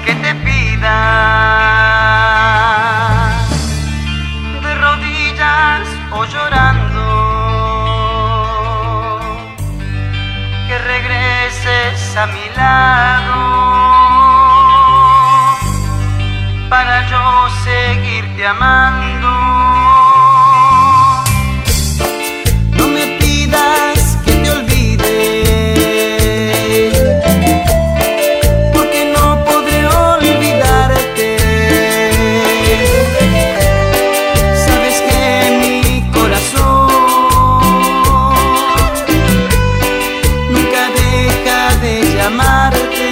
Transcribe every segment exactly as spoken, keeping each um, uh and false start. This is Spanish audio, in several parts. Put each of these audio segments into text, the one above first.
que te pida de rodillas o llorando que regreses a mi lado para yo seguirte amando. No me pidas que te olvide, porque no podré olvidarte. Sabes que mi corazón nunca deja de llamarte,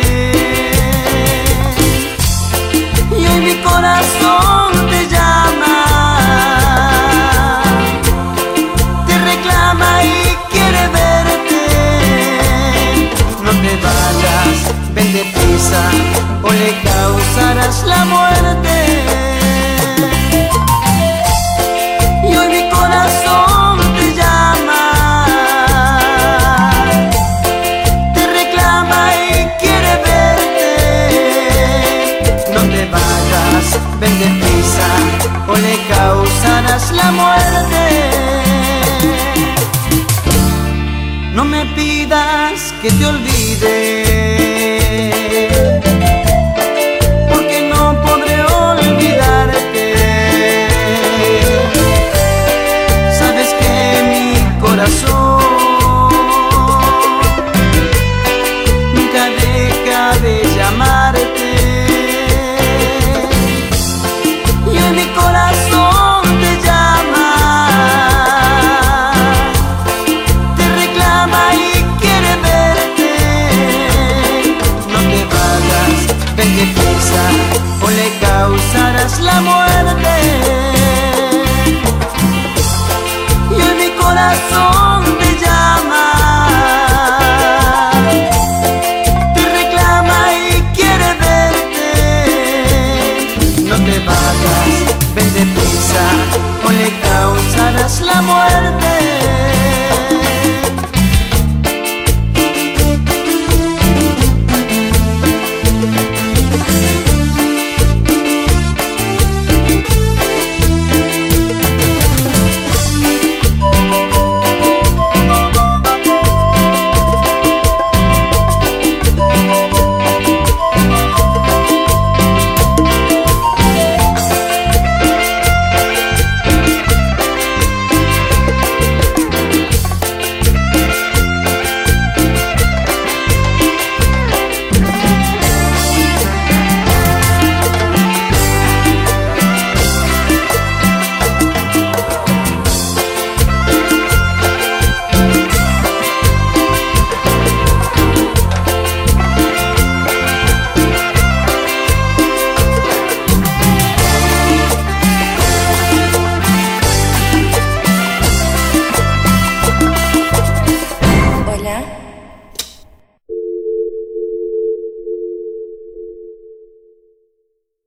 y hoy mi corazón te llama, te reclama y quiere verte. No te vayas, ven deprisa o le causarás la muerte. Y hoy mi corazón te llama, te reclama y quiere verte. No te vayas, ven deprisa o le causarás la muerte. No me pidas que te olvide, porque no podré olvidarte. Sabes que mi corazón nunca deja de llamarte, y hoy mi corazón te llama, te reclama y quiere verte. No te vayas, ven deprisa o le causarás la muerte. Y hoy mi corazón te llama, te reclama y quiere verte. No te vayas, ven deprisa o le causarás la muerte.